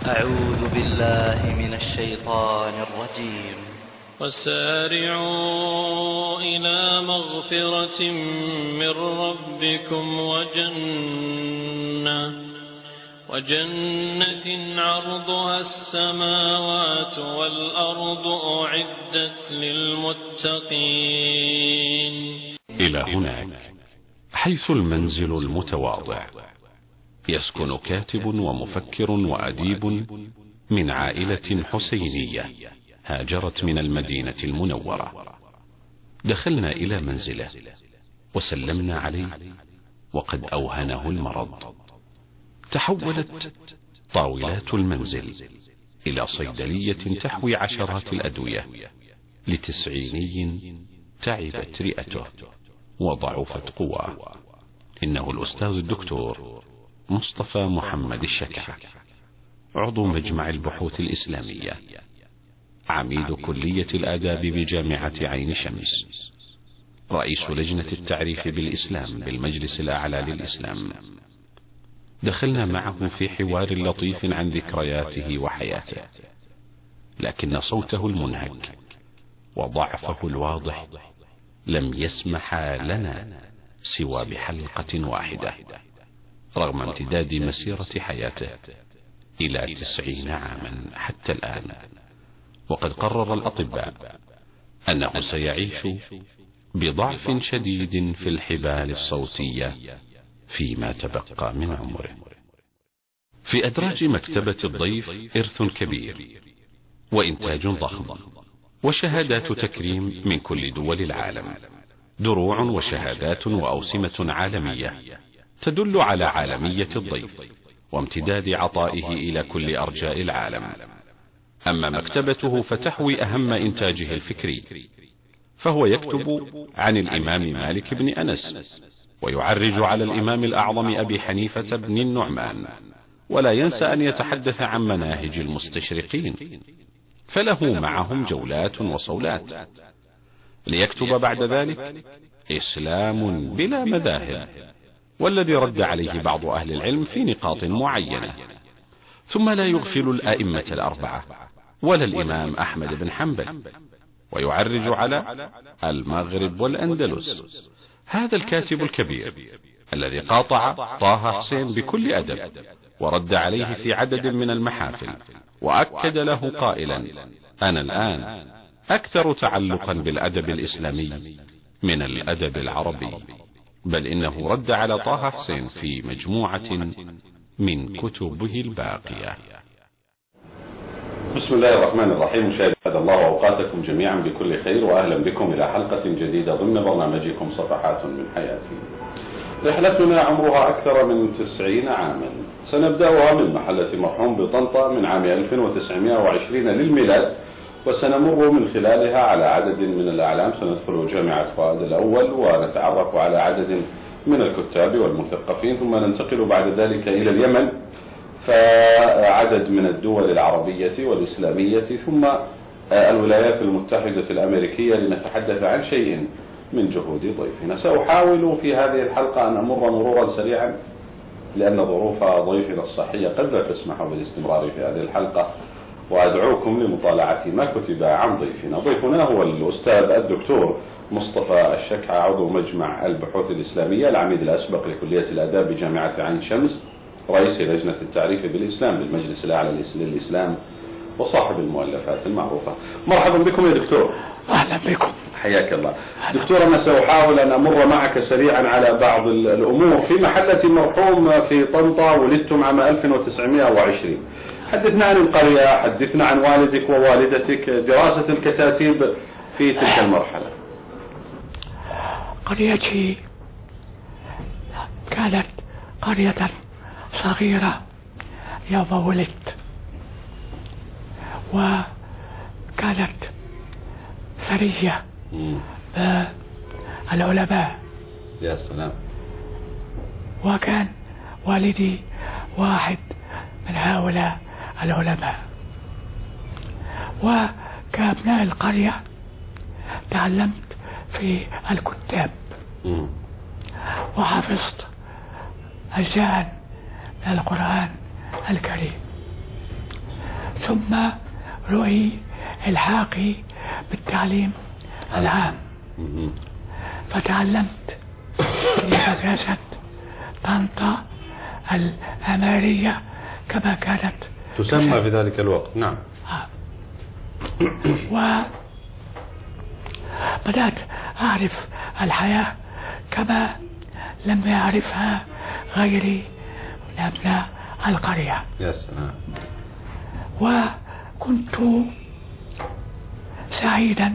أعوذ بالله من الشيطان الرجيم. وسارعوا إلى مغفرة من ربكم وجنة عرضها السماوات والأرض أعدت للمتقين. إلى هناك حيث المنزل المتواضع يسكن كاتب ومفكر وأديب من عائلة حسينية هاجرت من المدينة المنورة. دخلنا إلى منزله وسلمنا عليه وقد أوهنه المرض. تحولت طاولات المنزل إلى صيدلية تحوي عشرات الأدوية لتسعيني تعبت رئته وضعفت قواه. إنه الأستاذ الدكتور مصطفى محمد الشكع، عضو مجمع البحوث الإسلامية، عميد كلية الآداب بجامعة عين شمس، رئيس لجنة التعريف بالإسلام بالمجلس الأعلى للإسلام. دخلنا معه في حوار لطيف عن ذكرياته وحياته، لكن صوته المنهك وضعفه الواضح لم يسمح لنا سوى بحلقة واحدة رغم امتداد مسيرة حياته إلى 90 عاما حتى الآن. وقد قرر الأطباء أنه سيعيش بضعف شديد في الحبال الصوتية فيما تبقى من عمره. في أدراج مكتبة الضيف إرث كبير وإنتاج ضخم وشهادات تكريم من كل دول العالم، دروع وشهادات وأوسمة عالمية تدل على عالمية الضيف وامتداد عطائه إلى كل أرجاء العالم. أما مكتبته فتحوي أهم إنتاجه الفكري، فهو يكتب عن الإمام مالك بن أنس ويعرج على الإمام الأعظم أبي حنيفة بن النعمان، ولا ينسى أن يتحدث عن مناهج المستشرقين، فله معهم جولات وصولات. ليكتب بعد ذلك إسلام بلا مذاهب، والذي رد عليه بعض أهل العلم في نقاط معينة. ثم لا يغفل الأئمة الأربعة ولا الإمام أحمد بن حنبل، ويعرج على المغرب والأندلس. هذا الكاتب الكبير الذي قاطع طه حسين بكل أدب ورد عليه في عدد من المحافل، وأكد له قائلا: أنا الآن أكثر تعلقا بالأدب الإسلامي من الأدب العربي، بل إنه رد على طه حسين في مجموعة من كتبه الباقية. بسم الله الرحمن الرحيم. مشاهدي الله أوقاتكم جميعا بكل خير، وأهلا بكم إلى حلقة جديدة ضمن برنامجكم صفحات من حياتي. رحلتنا عمرها أكثر من 90 عاما، سنبدأها من محلة مرحوم بطنطا من عام 1920 للميلاد، وسنمر من خلالها على عدد من الأعلام. سندخل جامعة فؤاد الأول ونتعرف على عدد من الكتاب والمثقفين، ثم ننتقل بعد ذلك إلى اليمن، فعدد من الدول العربية والإسلامية، ثم الولايات المتحدة الأمريكية، لنتحدث عن شيء من جهود ضيفنا. سأحاول في هذه الحلقة أن أمر مرورا سريعا، لأن ظروف ضيفنا الصحية قد لا تسمح بالاستمرار في هذه الحلقة، وأدعوكم لمطالعة ما كتب عن ضيفنا. ضيفنا هو الأستاذ الدكتور مصطفى الشكع، عضو مجمع البحوث الإسلامية، العميد الأسبق لكلية الآداب بجامعة عين شمس، رئيس لجنة التعريف بالإسلام بالمجلس الأعلى للإسلام، وصاحب المؤلفات المعروفة. مرحبا بكم يا دكتور. أهلا بكم. حياك الله. دكتور، أنا سأحاول أن أمر معك سريعا على بعض الأمور. في محلة مرحوم في طنطا ولدتم عام 1920. حدثنا عن القرية، حدثنا عن والدك ووالدتك، دراسة الكتاتيب في تلك المرحلة. قريتي كانت قرية صغيرة يوم ولدت، وكانت ثرية بالعلماء. يا سلام. وكان والدي واحد من هؤلاء العلماء، وكأبناء القرية تعلمت في الكتاب وحفظت أجزاء من القرآن الكريم. ثم رؤي الحاقي بالتعليم العام، فتعلمت في مدرسة طنطا الأمارية كما كانت تسمى في ذلك الوقت. نعم. وبدأت أعرف الحياة كما لم يعرفها غيري من أبناء القرية. يا سلام. وكنت سعيدا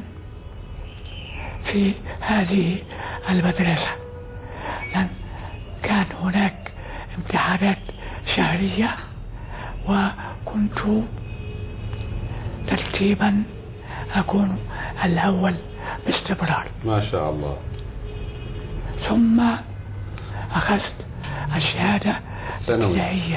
في هذه المدرسة، لأن كان هناك امتحانات شهرية، وكنت ترتيبا أكون الأول باستمرار. ما شاء الله. ثم أخذت الشهادة الابتدائية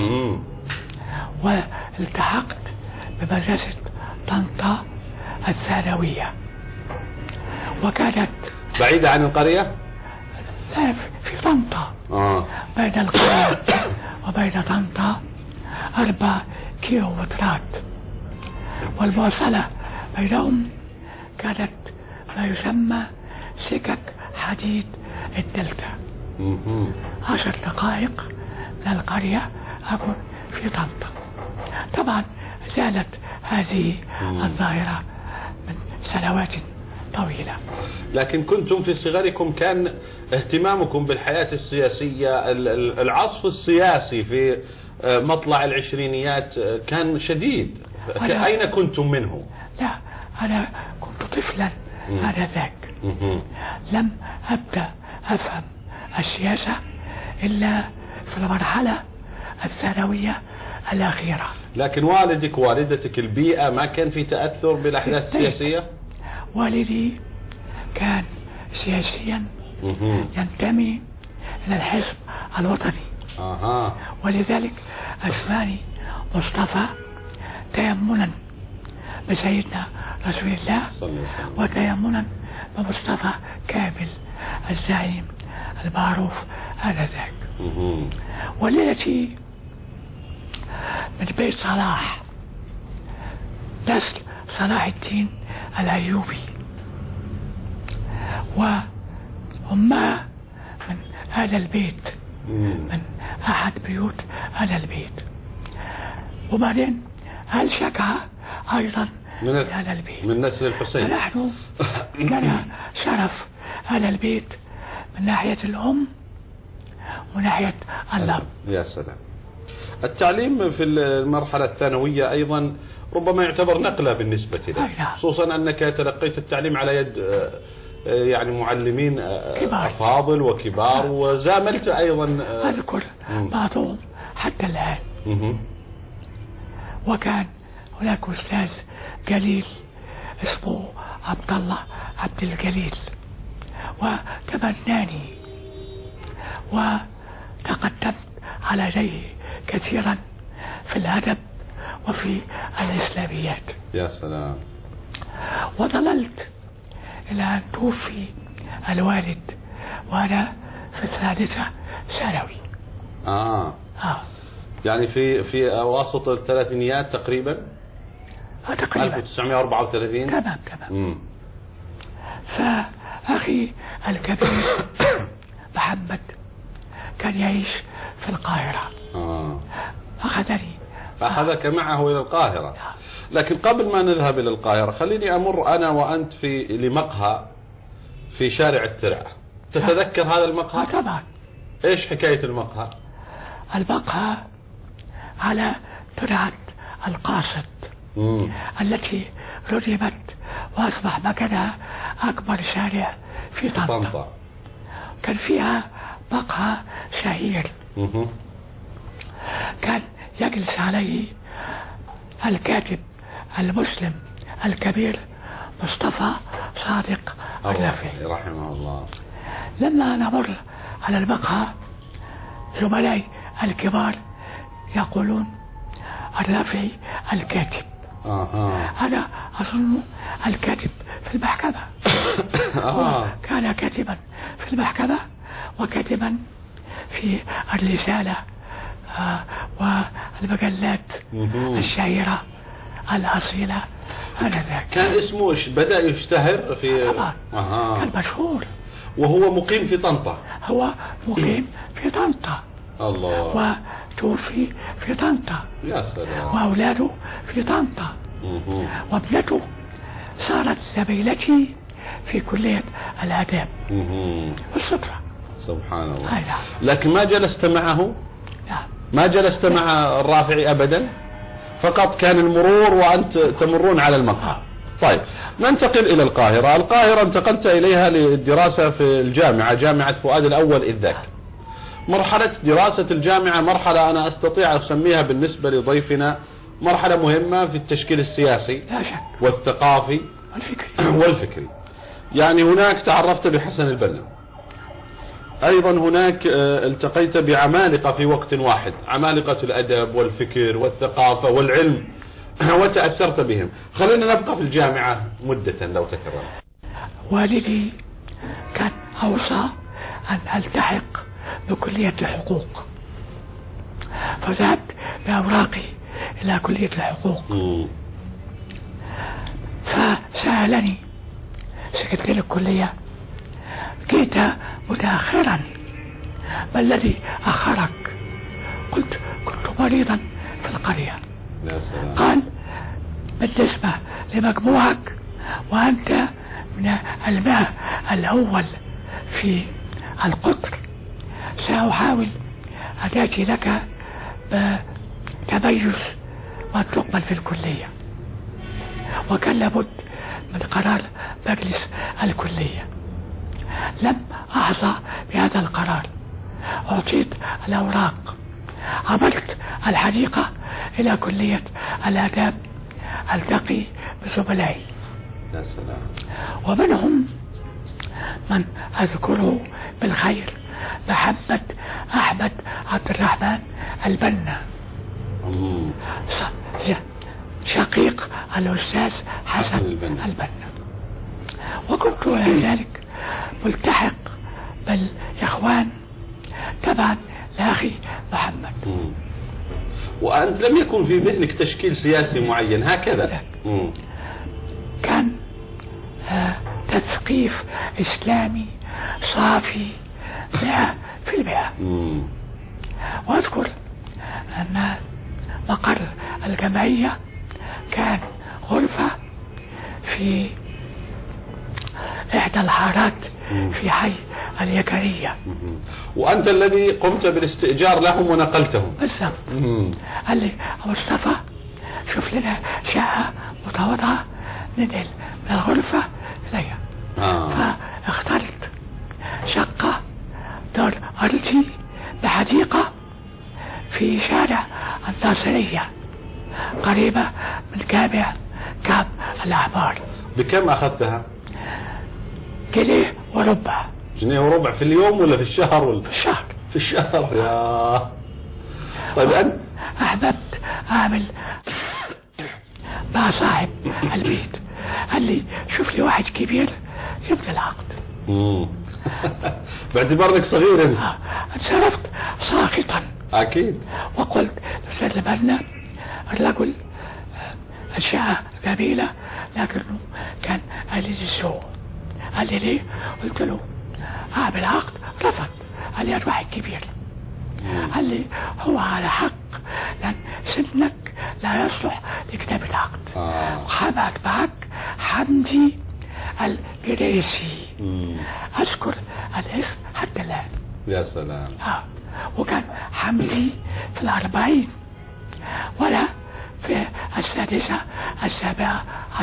والتحقت بمدرسة طنطا الثانوية، وكانت بعيدة عن القرية؟ لا، في طنطا. بين القرية وبين طنطا 4 كيلومترات، والمواصلة بينهم كانت ما يسمى سكك حديد الدلتا. 10 دقائق من القرية أكون في طنطا. طبعا زالت هذه الظاهرة من سنوات طويلة. لكن كنتم في صغركم كان اهتمامكم بالحياة السياسية، العصف السياسي في مطلع العشرينيات كان شديد. أين كنتم منه؟ لا، أنا كنت طفلا آنذاك، لم أبدأ أفهم السياسة إلا في المرحلة الثانوية الأخيرة. لكن والدك ووالدتك البيئة ما كان في تأثر بالأحداث السياسية؟ والدي كان سياسيا ينتمي إلى الحزب الوطني، ولذلك أسماني مصطفى تيمنا بسيدنا رسول الله وتيمنا بمصطفى كامل الزعيم المعروف آنذاك. والتي من بيت صلاح، نسل صلاح الدين الأيوبي، وأمها من هذا البيت، من أحد بيوت هذا البيت. وبعدين الشكعة أيضا من هذا البيت، من نسل الحسين. فنحن لنا شرف هذا البيت من ناحية الأم وناحية الأب. يا سلام. التعليم في المرحلة الثانوية أيضا ربما يعتبر نقلة بالنسبة لك، خصوصا أنك تلقيت التعليم على يد يعني معلمين أفاضل وكبار، وزاملت أيضا أذكر بعضهم حتى الآن. وكان هناك أستاذ جليل اسمه عبد الله عبد الجليل، وتبناني وتقدمت على يديه كثيرا في الأدب وفي الإسلاميات. يا سلام. وظللت إلى أن توفي الوالد وأنا في الثالثة ثانوي. يعني في أواسط الثلاثينيات تقريبا. تقريبا 1934. تمام. فأخي الكبير محمد كان يعيش في القاهرة. أخذك معه إلى القاهرة. لكن قبل ما نذهب إلى القاهرة خليني أمر أنا وأنت لمقهى في شارع الترعة. تتذكر هذا المقهى؟ طبعا. إيش حكاية المقهى؟ المقهى على ترعة القاصد التي ردمت وأصبح مكانها أكبر شارع في طنطا. كان فيها مقهى شهير كان يجلس عليه الكاتب المسلم الكبير مصطفى صادق الرافعي رحمه الله. لما نمر على المقهى زملائي الكبار يقولون الرافعي الكاتب. أنا أظن الكاتب في المحكمة. كان كاتبا في المحكمة وكاتبا في الرسالة والمجلات الشهيرة الأصيلة آنذاك. كان اسمه بدأ يشتهر في كان مشهور. وهو مقيم في طنطا. هو مقيم في طنطا. الله. وتوفي في طنطا. يا سلام. وأولاده في طنطا. وابنته صارت زميلتي في كلية الآداب بالصدفة. سبحان الله. لكن ما جلست معه؟ لا. ما جلست مع الرافعي أبدا، فقط كان المرور وأنت تمرون على المقهى. طيب ننتقل إلى القاهرة. القاهرة انتقلت إليها للدراسة في الجامعة، جامعة فؤاد الأول إذ ذاك. مرحلة دراسة الجامعة مرحلة أنا أستطيع أسميها بالنسبة لضيفنا مرحلة مهمة في التشكيل السياسي والثقافي والفكري. يعني هناك تعرفت بحسن البنا، أيضا هناك التقيت بعمالقة في وقت واحد، عمالقة الأدب والفكر والثقافة والعلم، وتأثرت بهم. خلينا نبقى في الجامعة مدة لو تكرمت. والدي كان أوصى أن ألتحق بكلية الحقوق، فذهبت بأوراقي إلى كلية الحقوق. فسألني سكرتير الكلية: جئت متأخرا، ما الذي أخرك؟ قلت: كنت مريضا في القرية. قال: بالنسبة لمجموعك وأنت من الماء الأول في القطر، سأحاول أن آتي لك بتميز وأن تقبل في الكلية. وكان لابد من قرار مجلس الكلية. لم أحظى بهذا القرار، أعطيت الأوراق، عملت الحديقة إلى كلية الآداب ألتقي بزملائي، ومنهم من أذكره بالخير محمد أحمد عبد الرحمن البنا، شقيق الأستاذ حسن البنا. وكنت ذلك ملتحق بالإخوان تبعا لأخي محمد. وأنت لم يكن في ذهنك تشكيل سياسي معين هكذا؟ كان تثقيف إسلامي صافي 100%. وأذكر أن مقر الجمعية كان غرفة في إحدى الحارات في حي اليكرية. وأنت الذي قمت بالاستئجار لهم ونقلتهم؟ بالضبط. قال لي: مصطفى شوف لنا شقة متواضعة ننقل من الغرفة إليها. فاخترت شقة دار أرضي بحديقة في شارع الناصرية قريبة من جامع كعب الأحبار. بكم أخذتها؟ جنيه وربع. جنيه وربع في اليوم ولا في الشهر؟ ولا في الشهر. في الشهر. يا طيب أنت أحببت أعمل مع صاحب البيت، قال لي: شوف لي واحد كبير يبدأ العقد. باعتبار انك صغير انت. انصرفت ساخطا اكيد، وقلت: سلم لنا الرجل الشقة جميلة لكنه كان قليل الذوق. قال لي: ليه؟ قلت له: اعمل عقد. رفض. قال لي: الواحد كبير. قال لي: هو على حق لأن سنك لا يصلح لكتابة عقد. وحبك معك حمدي الجريسي، أذكر الاسم حتى الآن. يا سلام. وكان حمدي في 40 ولا في 36 37.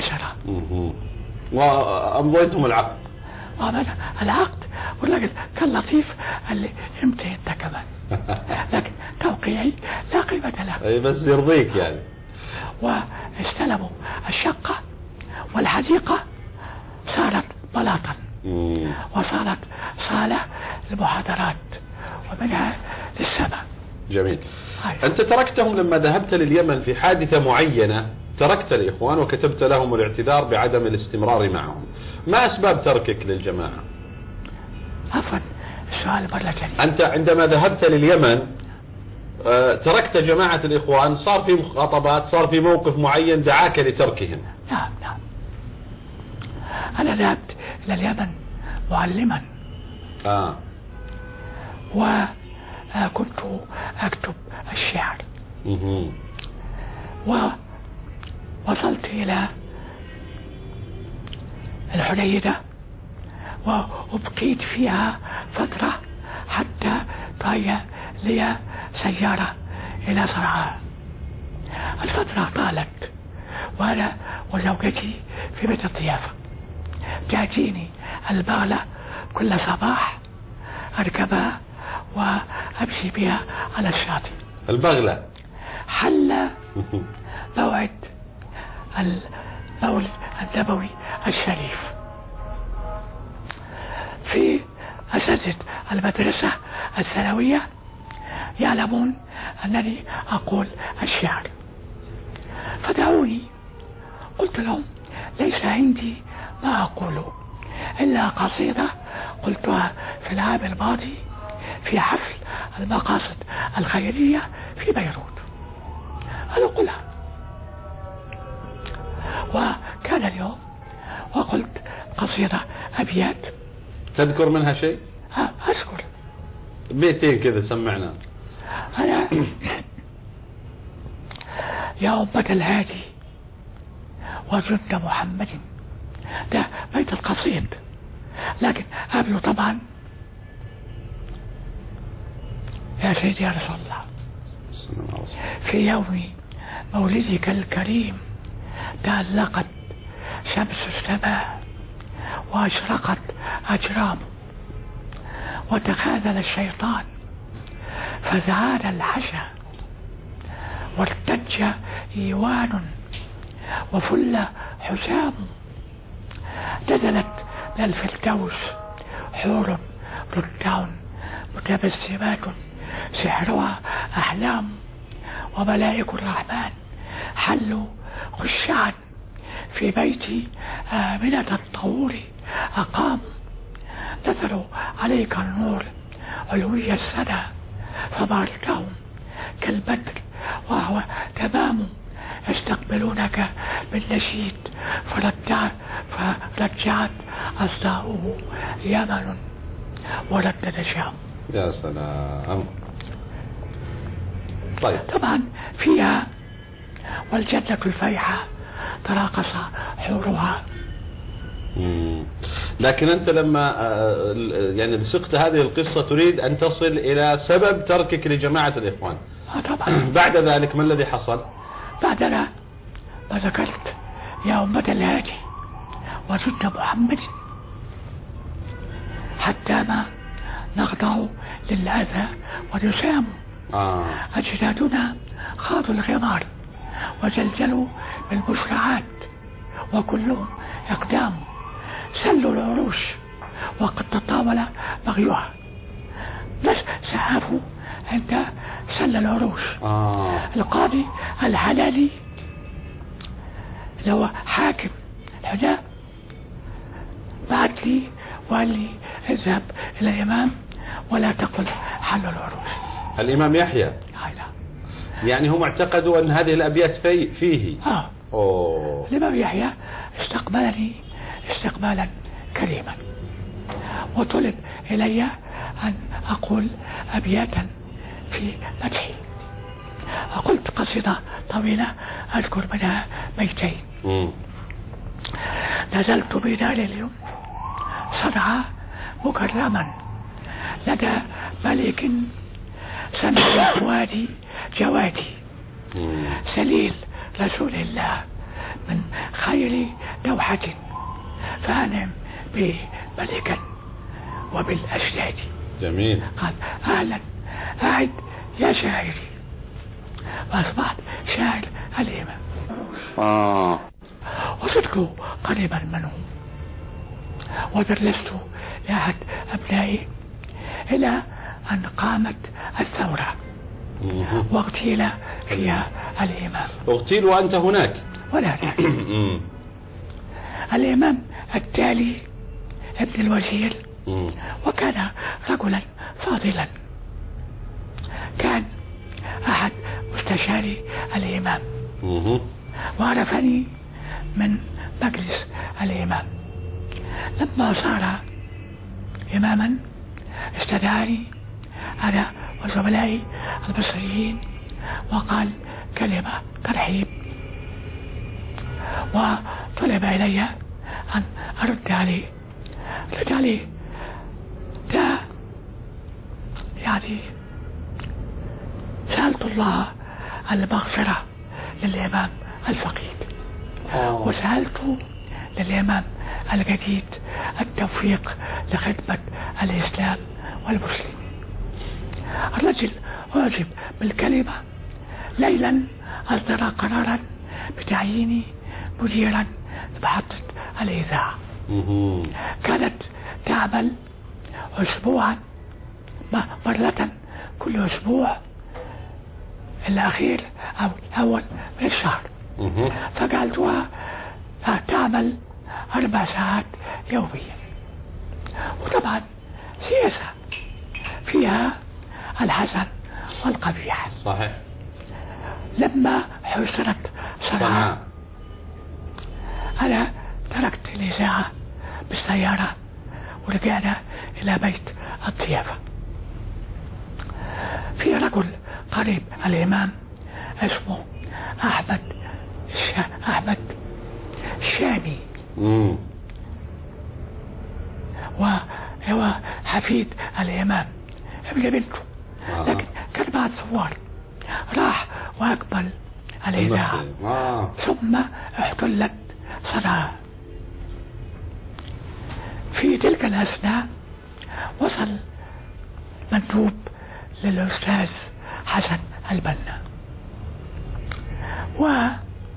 وأمضيتم العقد؟ وأمضينا العقد، والراجل كان لطيف قال لي: امتى انت كمان؟ لكن توقيعي لا قيمة له. اي بس يرضيك يعني. واستلموا الشقة والحديقة صارت بلاطا، وصارت صالة المحاضرات ومنها للسماء. جميل. أنت تركتهم لما ذهبت لليمن في حادثة معينة، تركت الإخوان وكتبت لهم الاعتذار بعدم الاستمرار معهم. ما أسباب تركك للجماعة؟ عفوا، السؤال مرة ثانية. أنت عندما ذهبت لليمن تركت جماعة الإخوان، صار في مخاطبات، صار في موقف معين دعاك لتركهم. نعم نعم. أنا ذهبت إلى اليمن معلما. وكنت أكتب الشعر. ووصلت إلى الحديدة وابقيت فيها فترة حتى تهيأ لي سيارة إلى صنعاء. الفترة طالت وأنا وزوجتي في بيت الضيافة، تأتيني البغلة كل صباح أركبها وأمشي بها على الشاطئ. البغلة حل موعد المولد النبوي الشريف. في أساتذة المدرسة الثانوية يعلمون أنني أقول الشعر، فدعوني. قلت لهم ليس عندي ما أقوله إلا قصيدة قلتها في العام الماضي في حفل المقاصد الخيرية في بيروت. أنا قلها وكان اليوم وقلت قصيدة أبيات. تذكر منها شيء؟ أذكر بيتين كذا سمعنا. أنا يا أمة الهادي وجند محمد، ده بيت القصيد، لكن قبله طبعا يا سيدي يا رسول الله في يوم مولدك الكريم تألقت شمس السماء وأشرقت أجرام، وتخاذل الشيطان فزعان الحشا، وارتج إيوان وفل حسام، نزلت من الفردوس حور ردع متبسمات سحرها أحلام، وملائك الرحمن حلوا خشعا في بيتي آمنة الطهور أقاموا، نثروا عليك النور علوي السنة فباركهم كالبدر وهو تمام، يستقبلونك بالنشيد فرجعت أصداؤه يمن وردد شام. يا سلام. طيب طبعا فيها والجنة الفيحة تراقص حورها. لكن أنت لما يعني سقت هذه القصة تريد أن تصل إلى سبب تركك لجماعة الإخوان. طبعا. بعد ذلك ما الذي حصل؟ بعدنا ما ذكرت يا أمة الهادي وجند محمد حتى ما نخضع للأذى ونسام. أجدادنا خاضوا الغمار وزلزلوا بالمشرعات وكلهم أقدام، سلوا العروش وقد تطاول بغيها، بس سعافوا عند سل العروش. القاضي الحلالي لو حاكم الحجاب بعت لي وقال لي اذهب إلى الإمام ولا تقل حل العروش. الإمام يحيى يعني هم اعتقدوا أن هذه الأبيات فيه. الإمام يحيى استقبلني استقبالا كريما وطلب إلي أن أقول أبياتا في مدحي. قلت قصيدة طويلة أذكر منها بيتين. نزلت بدار اليوم صنعاء مكرما لدى ملك سمع فؤادي جوادي، سليل رسول الله من خير دوحة، فأنعم به ملكا وبالأشداد. جميل. قال أهلا أعد يا شاعري، وأصبحت شاعر الإمام. وصدت قريبا منه ودرست لأحد أبنائي إلى أن قامت الثورة واغتيل فيها الإمام. اغتيل وأنت هناك؟ ولا الإمام التالي ابن الوزير، وكان رجلا فاضلا، كان أحد مستشاري الإمام، وعرفني من مجلس الإمام. لما صار إماما استدعاني أنا وزملائي المصريين وقال كلمة ترحيب، وطلب إلي أن أرد عليه. ده يعني سألت الله المغفرة للإمام الفقيد، وسألت للإمام الجديد التوفيق لخدمة الإسلام والمسلمين. الرجل واجب بالكلمة. ليلا أصدر قرارا بتعييني مديرا لمحطة الإذاعة. كانت تعمل أسبوعا مرة كل أسبوع الأخير أو الأول من الشهر، فجعلتها تعمل 4 ساعات يوميا. وطبعا سياسة فيها الحسن والقبيح. صحيح. لما حصلت صنعاء أنا تركت الإذاعة بالسيارة ورجعنا إلى بيت الضيافة. في رجل قريب الإمام اسمه أحمد الشامي، وهو حفيد الإمام ابن بنته، لكن كان بعد ثوار راح وأقبل الإذاعة ثم احتلت صنعاء. في تلك الأثناء وصل مندوب للأستاذ حسن البنا، ولم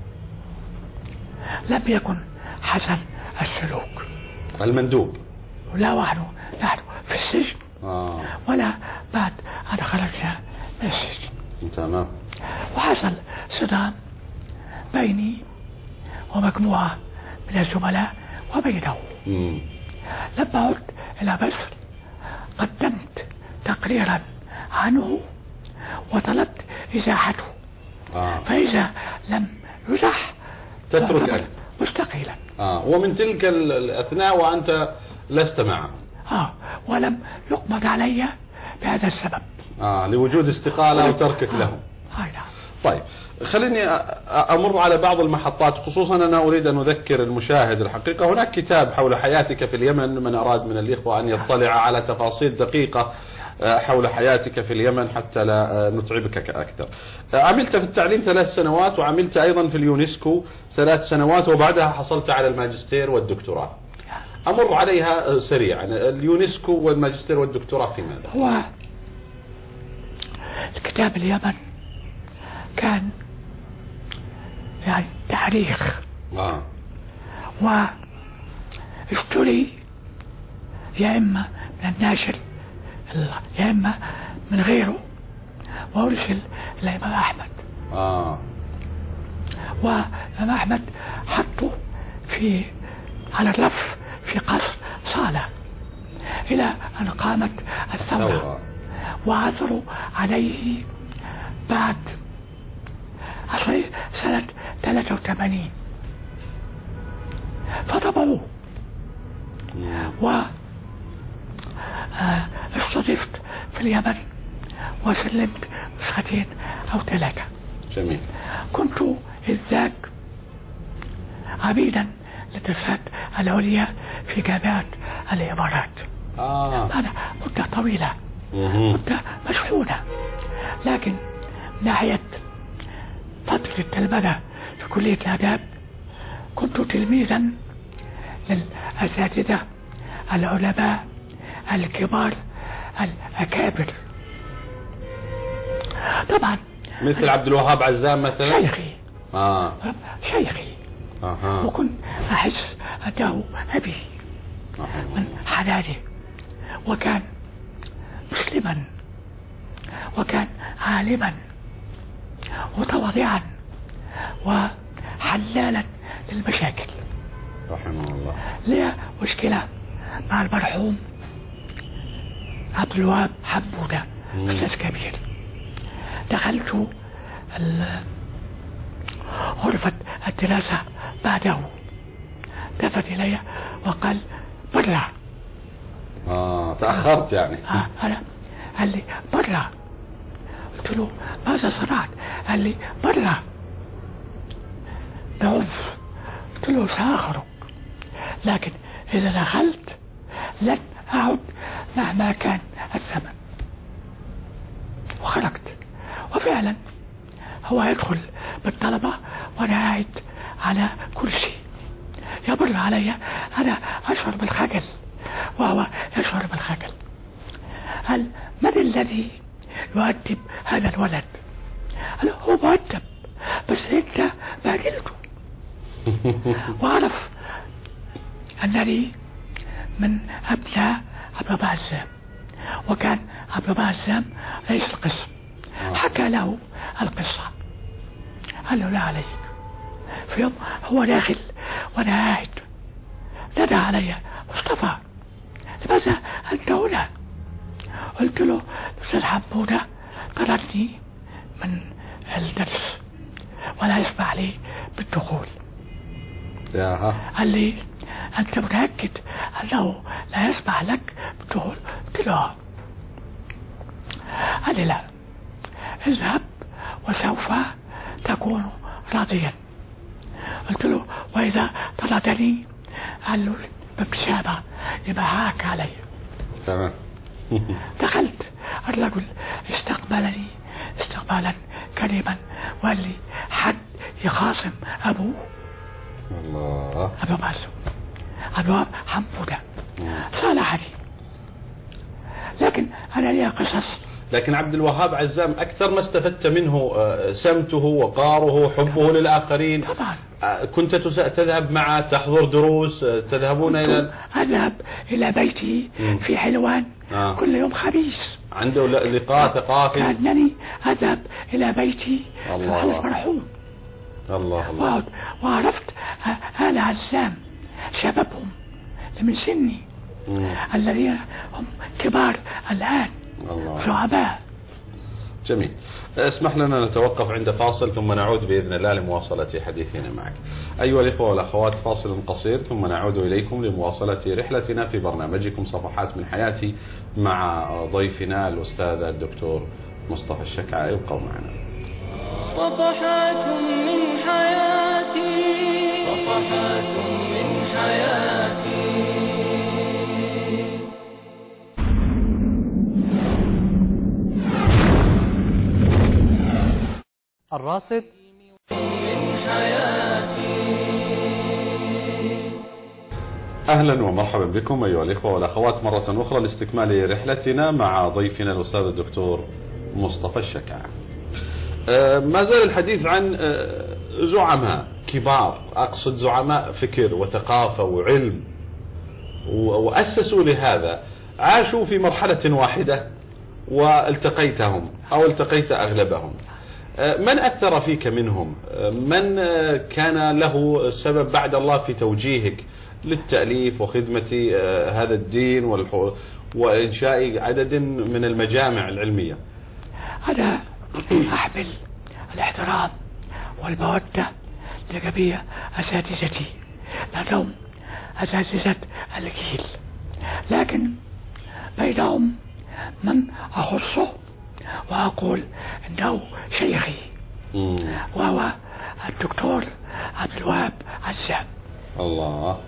يكن حسن السلوك المندوب لا وحده، نحن في السجن ولا بعد أن خرجنا من السجن. تمام. وحصل صدام بيني ومجموعة من الزملاء وبينه. لما عدت إلى مصر قدمت تقريرا عنه وطلبت إزاحته، فإذا لم يزح تترك أنت مستقيلا. ومن تلك الأثناء وأنت لست معه. ولم يقبض علي بهذا السبب. لوجود استقالة وتركك له. طيب خليني أمر على بعض المحطات، خصوصا أنا أريد أن أذكر المشاهد الحقيقة هناك كتاب حول حياتك في اليمن، من أراد من الإخوة أن يطلع على تفاصيل دقيقة حول حياتك في اليمن حتى لا نتعبك أكثر. عملت في التعليم 3 سنوات، وعملت أيضا في اليونسكو 3 سنوات، وبعدها حصلت على الماجستير والدكتوراه. أمر عليها سريعا، اليونسكو والماجستير والدكتوراه في ماذا؟ هو الكتاب اليمن كان يعني تاريخ، واشتري يا إما من الناشر يا إما من غيره، وأرسل لإمام أحمد. وإمام أحمد حطه على الرف في قصر صالة إلى أن قامت الثورة، وعثروا عليه بعد سنة 83 فطبعوه. واستضفت في اليمن وسلمت 2 أو 3. جميل. كنت إذ ذاك عميدا للدراسات العليا في جامعة الإمارات. هذا مدة طويلة، مدة مشحونة، لكن ناحية فترة التلمذة في كلية الآداب كنت تلميذا للأساتذة العلماء الكبار الأكابر، طبعا مثل عبد الوهاب عزام مثلا. شيخي. شيخي. وكنت أحس أنه أبي من حنانه، وكان مسلما وكان عالما متواضعا وحلالا للمشاكل. رحمه الله. لي مشكلة مع المرحوم عبد الوهاب حمودة، أستاذ كبير، دخلت غرفة الدراسة بعده، دفت إلي وقال برا. تأخرت يعني. أنا قال لي برا. قلت له ماذا صنعت؟ قال لي برا بعنف. قلت له سأخرج، لكن إذا دخلت لن أعد مهما كان الثمن. وخرجت، وفعلا هو يدخل بالطلبة وأنا قاعد على كرسي يمر علي، أنا أشعر بالخجل وهو يشعر بالخجل. قال من الذي يؤدب هذا الولد؟ قال هو مؤدب بس أنت باجلته. وأعرف أنني من أبناء عبد الله عزام، وكان عبد الله عزام رئيس القسم. حكى له القصة، قال له لا عليك. في يوم هو داخل وانا قاعد نادى علي مصطفى لماذا انت هنا؟ قلت له الاستاذ حمودة طردني من الدرس ولا يسمح لي بالدخول. قال لي انت متأكد انه لا يسمح لك بالدخول؟ قلت له قال لي لا، اذهب وسوف تكون راضيا. قلت له واذا طردني؟ قال له بابتسامة يبقى هاك علي. تمام. دخلت، الرجل استقبلني استقبالا كريما وقال لي حد يخاصم ابوه؟ الله. ابو معصوم ابو حمودة صالحني. لكن انا لي قصص. لكن عبد الوهاب عزام أكثر ما استفدت منه سمته وقاره حبه للآخرين. طبعا. كنت تذهب معه تحضر دروس، تذهبون إلى أذهب إلى بيتي في حلوان كل يوم خميس، عنده لقاء ثقافي. كأنني أذهب إلى بيتي في المرحوم. الله. وعرفت آل عزام شبابهم من سني الذين هم كبار الآن شعباء. جميل. اسمح لنا نتوقف عند فاصل ثم نعود بإذن الله لمواصلة حديثنا معك. أيها الإخوة والأخوات، فاصل قصير ثم نعود إليكم لمواصلة رحلتنا في برنامجكم صفحات من حياتي مع ضيفنا الأستاذ الدكتور مصطفى الشكعي. ابقوا معنا. صفحات من حياتي، صفحات من حياتي. الراصد من حياتي. أهلا ومرحبا بكم أيها الإخوة والأخوات مرة أخرى لاستكمال رحلتنا مع ضيفنا الأستاذ الدكتور مصطفى الشكع. ما زال الحديث عن زعماء كبار، أقصد زعماء فكر وثقافة وعلم، وأسسوا لهذا، عاشوا في مرحلة واحدة والتقيتهم أو التقيت أغلبهم. من أثر فيك منهم؟ من كان له سبب بعد الله في توجيهك للتأليف وخدمة هذا الدين وإنشاء عدد من المجامع العلمية؟ أنا أحمل الاحترام والمودة لجميع أساتذتي لأنهم أساتذة الجيل، لكن بينهم من أخصه وأقول إنه شيخي وهو الدكتور عبد الوهاب عزام، الله،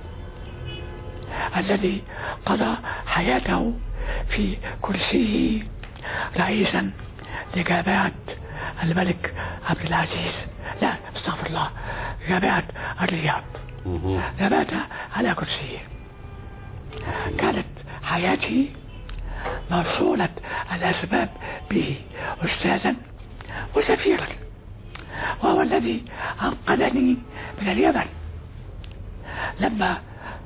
الذي قضى حياته في كرسيه رئيسا لجامعة الملك عبد العزيز، لا استغفر الله، جامعة الرياض، مات على كرسيه. كانت حياتي مرسولة الأسباب به أستاذا وسفيرا، وهو الذي أنقذني من اليمن لما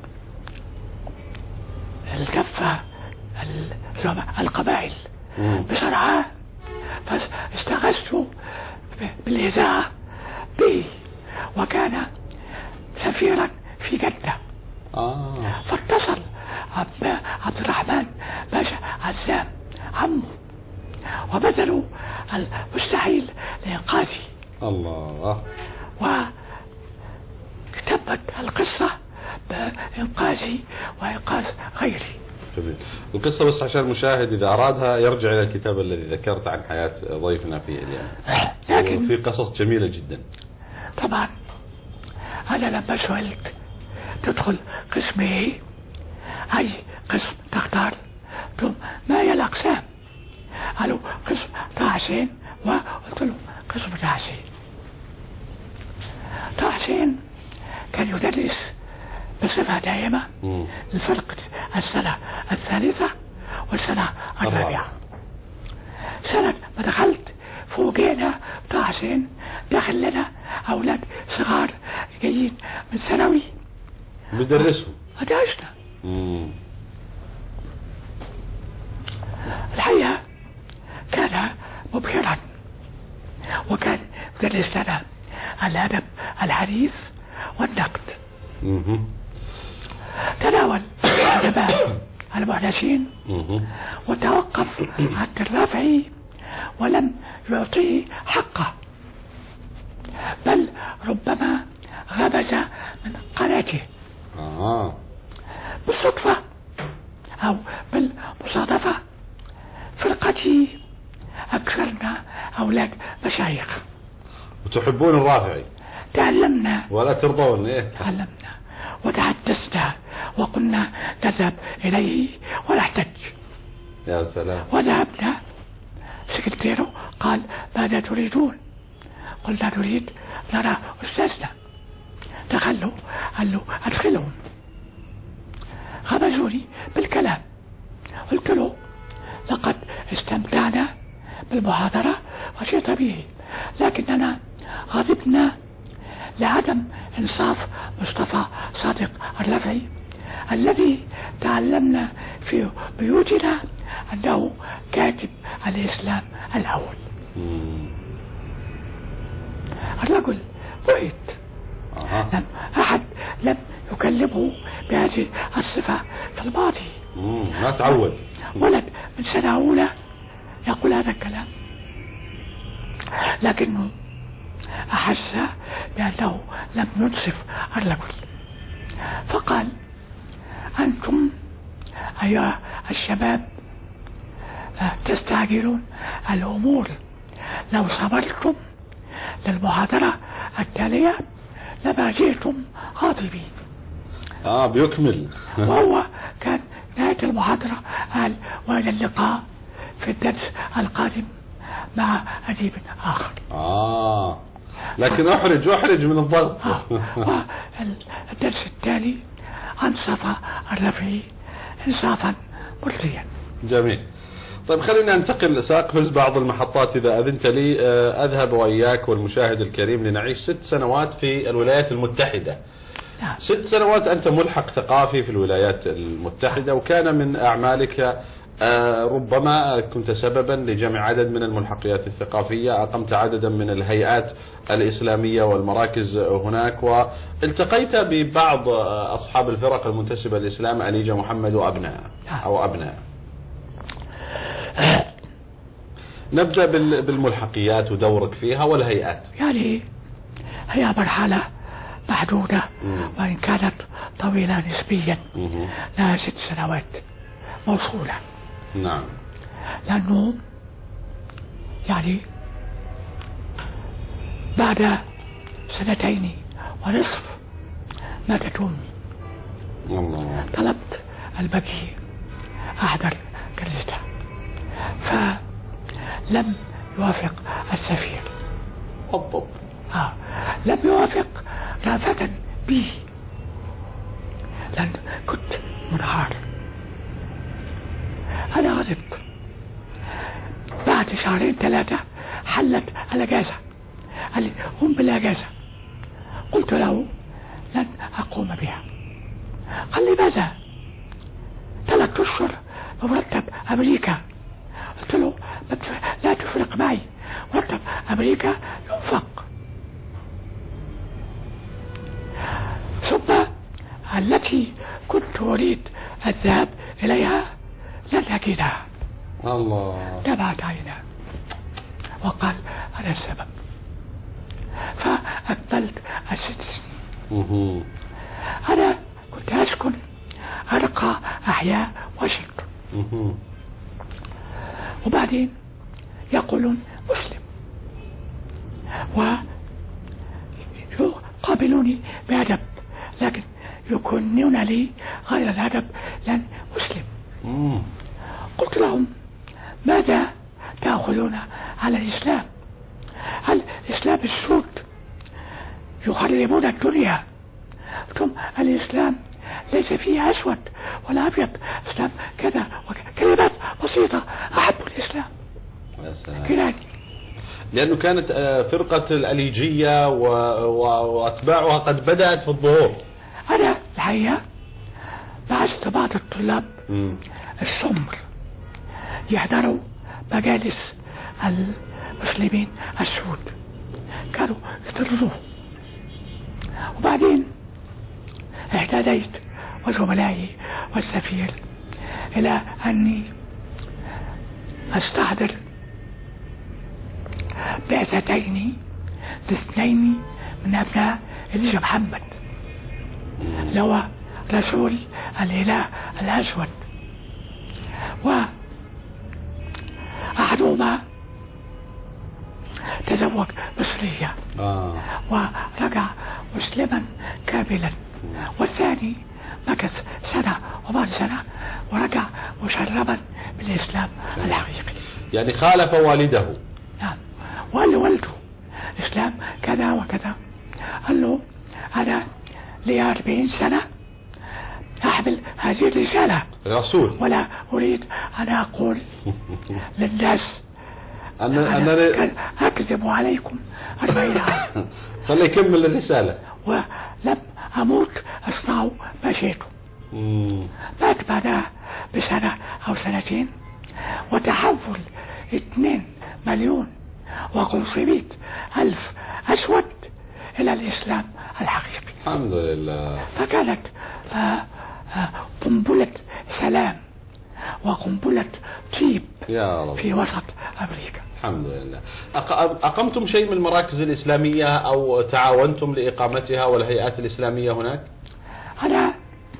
التف القبائل بصنعاء، فاستغثت بالإذاعة به، وكان سفيرا في جدة. فاتصل عبد الرحمن باشا عزام عمه وبذلوا المستحيل لإنقاذي. الله. وكتبت القصة بإنقاذي وإنقاذ غيري. جميل. القصة بس عشان المشاهد إذا أرادها يرجع إلى الكتاب الذي ذكرت عن حياة ضيفنا فيه اليوم. لكن في قصص جميلة جدا. طبعا أنا لما سئلت تدخل قسم إيه؟ أي قسم تختار؟ ثم ما هي الأقسام؟ قالوا قسم تحسين، وقلت له قسم تحسين. تحسين كان يدرس بصفة دائمة الفرق السنة الثالثة والسنة الرابعة. سنة ما دخلت فوجئنا تحسين داخل لنا أولاد صغار جايين من ثانوي بدرسهم أدرسنا. الحقيقة كان مبهرا، وكان يدرس لنا الأدب الحديث والنقد. تناول الأدباء المحدثين وتوقف عند الرافعي ولم يعطيه حقه، بل ربما غمز من قناته بالصدفة أو بالمصادفة. فرقتي أكثرنا أولاد مشايخ وتحبون الرافعي، تعلمنا ولا ترضون. تعلمنا وتحدثنا وقلنا نذهب إليه ونحتج. يا سلام. وذهبنا، سكرتيره قال ماذا تريدون؟ قلنا نريد نرى أستاذنا. دخلوا قال له أدخلهم. غمزوني بالكلام. قلت له لقد استمتعنا بالمحاضرة وشيء طبيعي، لكننا غضبنا لعدم إنصاف مصطفى صادق الرافعي الذي تعلمنا في بيوتنا أنه كاتب الإسلام الأول. الرجل بعيد، أحد لم يكلمه بهذه الصفة في الماضي. ما تعود. ولد من سنة أولى يقول هذا الكلام، لكنه أحس بأنه لم ينصف الرجل، فقال أنتم أيها الشباب تستعجلون الأمور، لو صبرتم للمحاضرة التالية لما جئتم غاضبين. بيكمل. وهو كان نهاية المحاضرة قال وإلى اللقاء في الدرس القادم مع أديب آخر. لكن أحرج من الضغط. والدرس التالي أنصف الرافعي إنصافا مرضيا. جميل. طيب خلينا ننتقل، سأقفز بعض المحطات إذا أذنت لي. أذهب وإياك والمشاهد الكريم لنعيش 6 سنوات في الولايات المتحدة. 6 سنوات أنت ملحق ثقافي في الولايات المتحدة، وكان من أعمالك ربما كنت سببا لجمع عدد من الملحقيات الثقافية، أقمت عددا من الهيئات الإسلامية والمراكز هناك، والتقيت ببعض أصحاب الفرق المنتسبة للإسلام، أليجة محمد وأبناء. نبدأ بالملحقيات ودورك فيها والهيئات. يعني هي مرحلة محدودة وإن كانت طويلة نسبيا، لها 6 سنوات موصولة. نعم. لأنه يعني بعد 2.5 سنين ماتت أمي. طلبت المجيء أحضر جنازتها، فلم يوافق السفير. لم يوافق رأفة بي، لأن كنت منهار. أنا غضبت. بعد 2-3 حلت الأجازة، قال لي قم بالأجازة. قلت له لن أقوم بها. قال لي ماذا؟ 3 أشهر بمرتب أمريكا. قلت له لا تفرق معي، مرتب أمريكا ينفق. ثم التي كنت أريد الذهاب إليها لن أجدها. الله. دمعت عينها وقال أنا السبب. فأقبلت 6 سنين. أنا كنت أسكن أرقى أحياء واشنطن، وبعدين يقولون مسلم ويقابلوني بأدب، لكن يكونون لي غير الأدب لأن مسلم. قلت لهم ماذا تأخذون على الإسلام؟ هل الإسلام السود يخربون الدنيا؟ قلتم الإسلام ليس فيه أسود ولا أبيض، إسلام كذا كلمات بسيطة، أحب الإسلام كذا. لأنه كانت فرقة الأليجية وأتباعها قد بدأت في الظهور. أنا الحقيقة بعثت بعض الطلاب السمر يحضروا مجالس المسلمين السود، كانوا يدرسوه، وبعدين اهتديت وزملائي والسفير إلى أني أستحضر بعثتين لاثنين من أبناء إليجا محمد، اللي هو رسول الإله الأسود، وأحدهما تزوج مصرية ورجع مسلما كاملا، والثاني مكث سنة وبعد سنة ورجع مشربا بالإسلام الحقيقي. يعني خالف والده. نعم، وقال له والده إسلام كذا وكذا. قال له أنا لي 40 سنة أحمل هذه الرسالة رسول، ولا أريد أن أقول للناس أنا أكذب عليكم 40 عام. خليه يكمل الرسالة. ولم أموت أصنع ما شئت. مات بعدها بسنة أو سنتين، وتحول 2,500,000 أسود إلى الإسلام الحقيقي. الحمد لله. فكانت قنبلة سلام وقنبلة طيب يا رب في وسط أمريكا. الحمد لله. أقمتم شيء من المراكز الإسلامية أو تعاونتم لإقامتها والهيئات الإسلامية هناك؟ أنا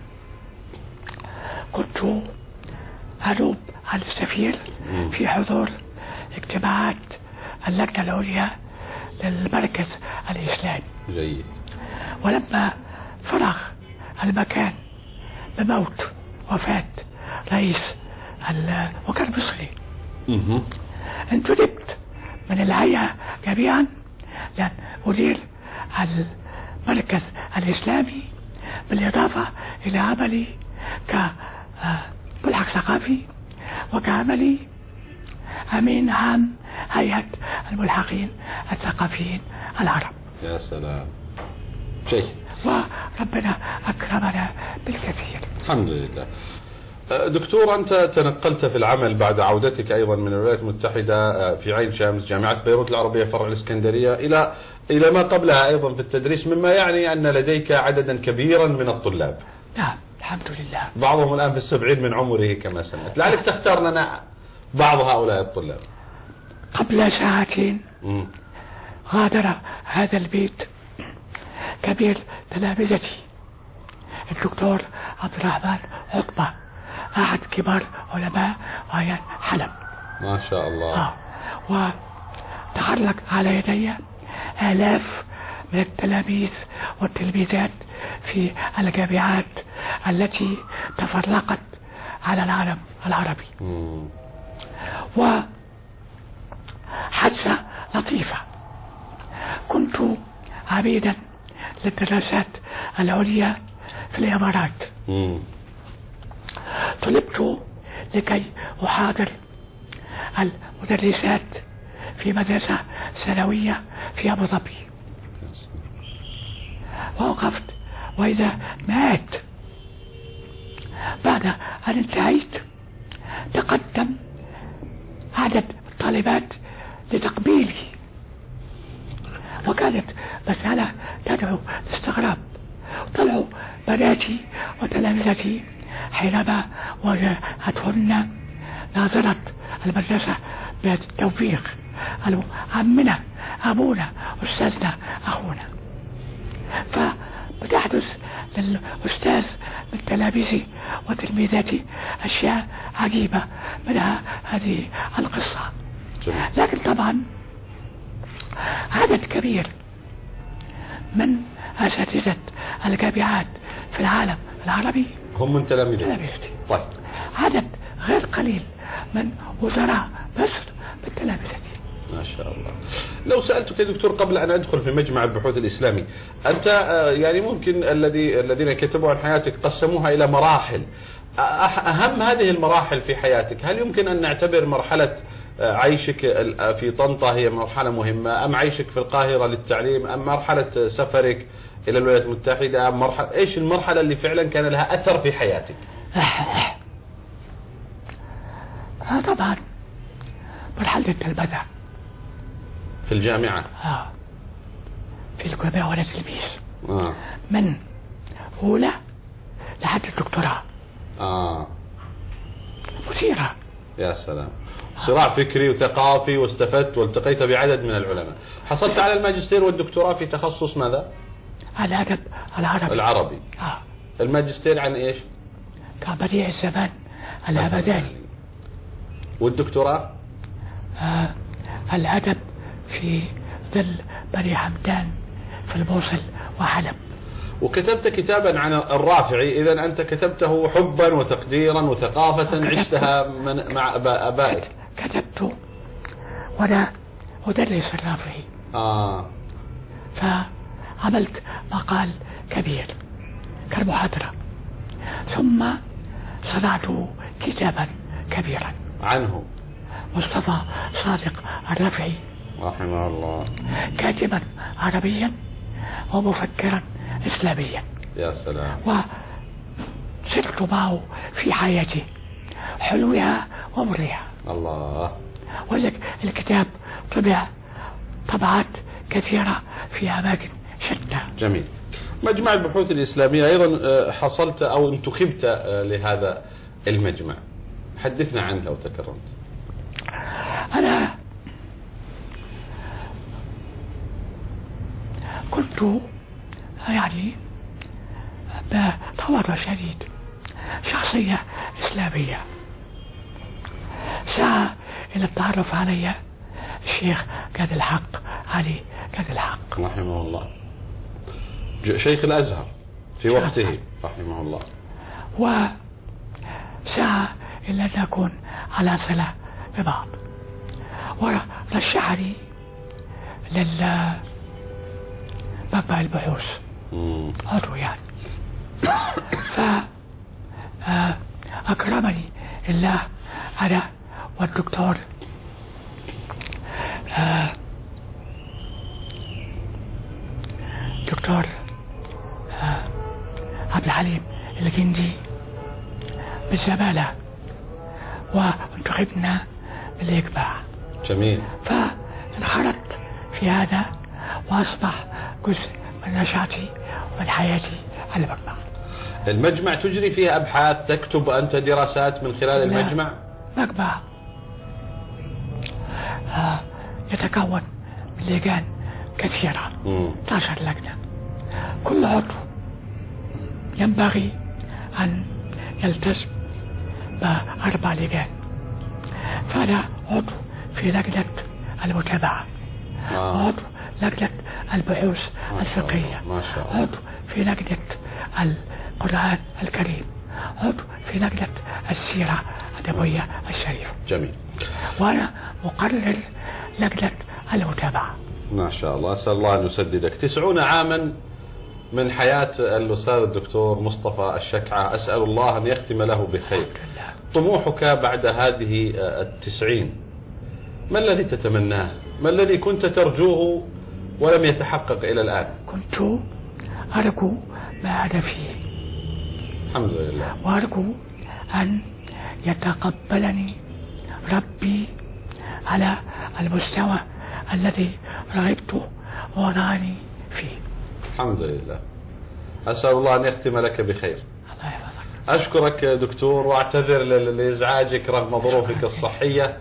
كنت أنوب عن السفير في حضور اجتماعات اللجنة العليا للمركز الإسلامي. جيد. ولما فرغ المكان بموت وفاة رئيس وكان مصري، انتدبت من الهيئة جميعا لأن أدير المركز الإسلامي، بالإضافة إلى عملي كملحق ثقافي وكعملي أمين عام هيئة الملحقين الثقافيين العرب. يا سلام، شيء. وربنا أكرمنا بالكثير الحمد لله. دكتور، أنت تنقلت في العمل بعد عودتك أيضا من الولايات المتحدة في عين شمس، جامعة بيروت العربية فرع الإسكندرية، إلى ما قبلها أيضا في التدريس، مما يعني أن لديك عددا كبيرا من الطلاب. نعم الحمد لله. بعضهم الآن في 70 من عمره كما سمعت. لعلك تختار لنا بعض هؤلاء الطلاب. قبل ساعتين غادر هذا البيت كبير تلامذتي الدكتور عبد الرحمن عقبة، أحد كبار علماء وهي حلب. ما شاء الله. وتحرك على يدي آلاف من التلاميذ والتلميذات في الجامعات التي تفرقت على العالم العربي. وحادثة لطيفة، كنت عميدا للدراسات العليا في الإمارات. طلبت لكي أحاضر المدرسات في مدرسة ثانوية في أبو ظبي، ووقفت وإذا مات. بعد أن انتهيت تقدم عدد الطالبات لتقبيلي، وكانت مسألة تدعو لاستغراب. طلعوا بناتي وتلامذتي حينما وجهتهن ناظرة المدرسة بالتوفيق قالوا عمنا، أبونا، أستاذنا، أخونا. فبتحدث للأستاذ من تلاميذي وتلميذاتي أشياء عجيبة منها هذه القصة. لكن طبعا عدد كبير من أساتذة الجامعات في العالم العربي هم من تلاميذي. طيب. عدد غير قليل من وزراء مصر من تلاميذتي. ما شاء الله. لو سألتك يا دكتور قبل أن أدخل في مجمع البحوث الإسلامي، أنت يعني ممكن الذين كتبوا عن حياتك قسموها إلى مراحل، أهم هذه المراحل في حياتك هل يمكن أن نعتبر مرحلة عيشك في طنطا هي مرحلة مهمة، أم عيشك في القاهرة للتعليم، أم مرحلة سفرك إلى الولايات المتحدة، أم إيش المرحلة اللي فعلا كان لها أثر في حياتك؟ طبعا مرحلة التلمذة في الجامعة. في الجامعة وأنا تلميذ من أولى لحد الدكتوراه. مثيرة. يا سلام. صراع فكري وثقافي، واستفدت والتقيت بعدد من العلماء. حصلت على الماجستير والدكتوراه في تخصص ماذا؟ الأدب العربي. الماجستير عن إيش؟ كان بديع الزمان الهمداني. والدكتوراه؟ الأدب في ظل بني حمدان في الموصل وحلب. وكتبت كتابا عن الرافعي، إذا أنت كتبته حبا وتقديرا وثقافة عشتها مع أبائك. كتبته وأنا أدرس الرافعي. فعملت مقال كبير كالمحاضرة، ثم صنعت كتابا كبيرا عنه. مصطفى صادق الرافعي رحمه الله، كاتبا عربيا ومفكرا إسلاميا. يا سلام. وصرت معه في حياتي حلوها ومرها. الله. وذلك الكتاب طبع طبعات كثيرة في أماكن شتى. جميل. مجمع البحوث الإسلامية أيضا حصلت أو انتخبت لهذا المجمع، حدثنا عنه لو تكرمت. أنا كنت يعني بتواضع شديد شخصية إسلامية، سعى إلى التعرف علي الشيخ قاد الحق علي قاد الحق رحمه الله، شيخ الأزهر في وقته رحمه الله، وسعى إلى أن نكون على صلة ببعض، ورشحني للمجمع البحوث عضو يعني. فأكرمني الله أنا والدكتور دكتور عبد الحليم الجندي بالزمالة، وانتخبنا بالإجماع. جميل. فانخرطت في هذا وأصبح جزء من نشاطي ومن حياتي على المجمع. المجمع تجري فيه أبحاث، تكتب أنت دراسات من خلال المجمع؟ مجمع يتكون من لجان كثيرة، 12 لجنة، كل عضو ينبغي أن يلتزم ب4 لجان. فأنا عضو في لجنة المتابعة، عضو لجنة البحوث الفقهية، عضو في لجنة القرآن الكريم، عضو في لجنة السيرة النبوية الشريفة. جميل. وأنا مقرر لجنة المتابعة. ما شاء الله، أسأل الله أن يسددك. 90 عاما من حياة الأستاذ الدكتور مصطفى الشكعة، أسأل الله أن يختم له بخير. طموحك بعد هذه 90 ما الذي تتمناه؟ ما الذي كنت ترجوه ولم يتحقق إلى الآن؟ كنت أرجو ما أنا فيه، الحمد لله، وأرجو أن يتقبلني ربي على المستوى الذي رغبت وضعني فيه. الحمد لله. أسأل الله أن يختم لك بخير. الله يحفظك. أشكرك دكتور، وأعتذر لإزعاجك رغم ظروفك الصحية،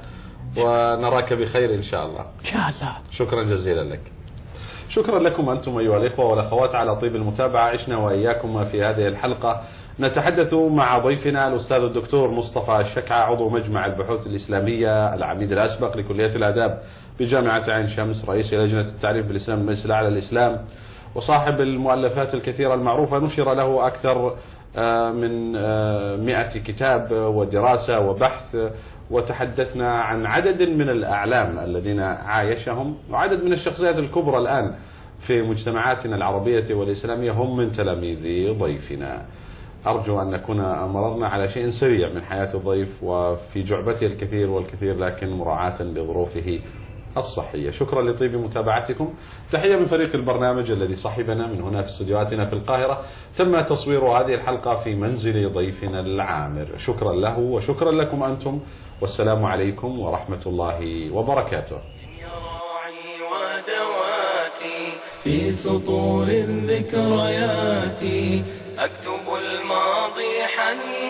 ونراك بخير إن شاء الله. إن شاء الله. شكرا جزيلا لك. شكرا لكم أنتم أيها الإخوة والأخوات على طيب المتابعة. عشنا وإياكم في هذه الحلقة نتحدث مع ضيفنا الأستاذ الدكتور مصطفى الشكعة، عضو مجمع البحوث الإسلامية، العميد الأسبق لكلية الآداب بجامعة عين شمس، رئيس لجنة التعريف بالإسلام بالمجلس الأعلى للإسلام، وصاحب المؤلفات الكثيرة المعروفة. نشر له أكثر من 100 كتاب ودراسة وبحث، وتحدثنا عن عدد من الأعلام الذين عايشهم، وعدد من الشخصيات الكبرى الآن في مجتمعاتنا العربية والإسلامية هم من تلاميذ ضيفنا. أرجو أن نكون مررنا على شيء سريع من حياة الضيف وفي جعبته الكثير والكثير، لكن مراعاة لظروفه الصحية. شكرا لطيب متابعتكم. تحية من فريق البرنامج الذي صحبنا من هنا في استديوهاتنا في القاهرة. تم تصوير هذه الحلقة في منزل ضيفنا العامر. شكرا له وشكرا لكم أنتم، والسلام عليكم ورحمة الله وبركاته. في سطور الذكريات أكتب الماضي حنين.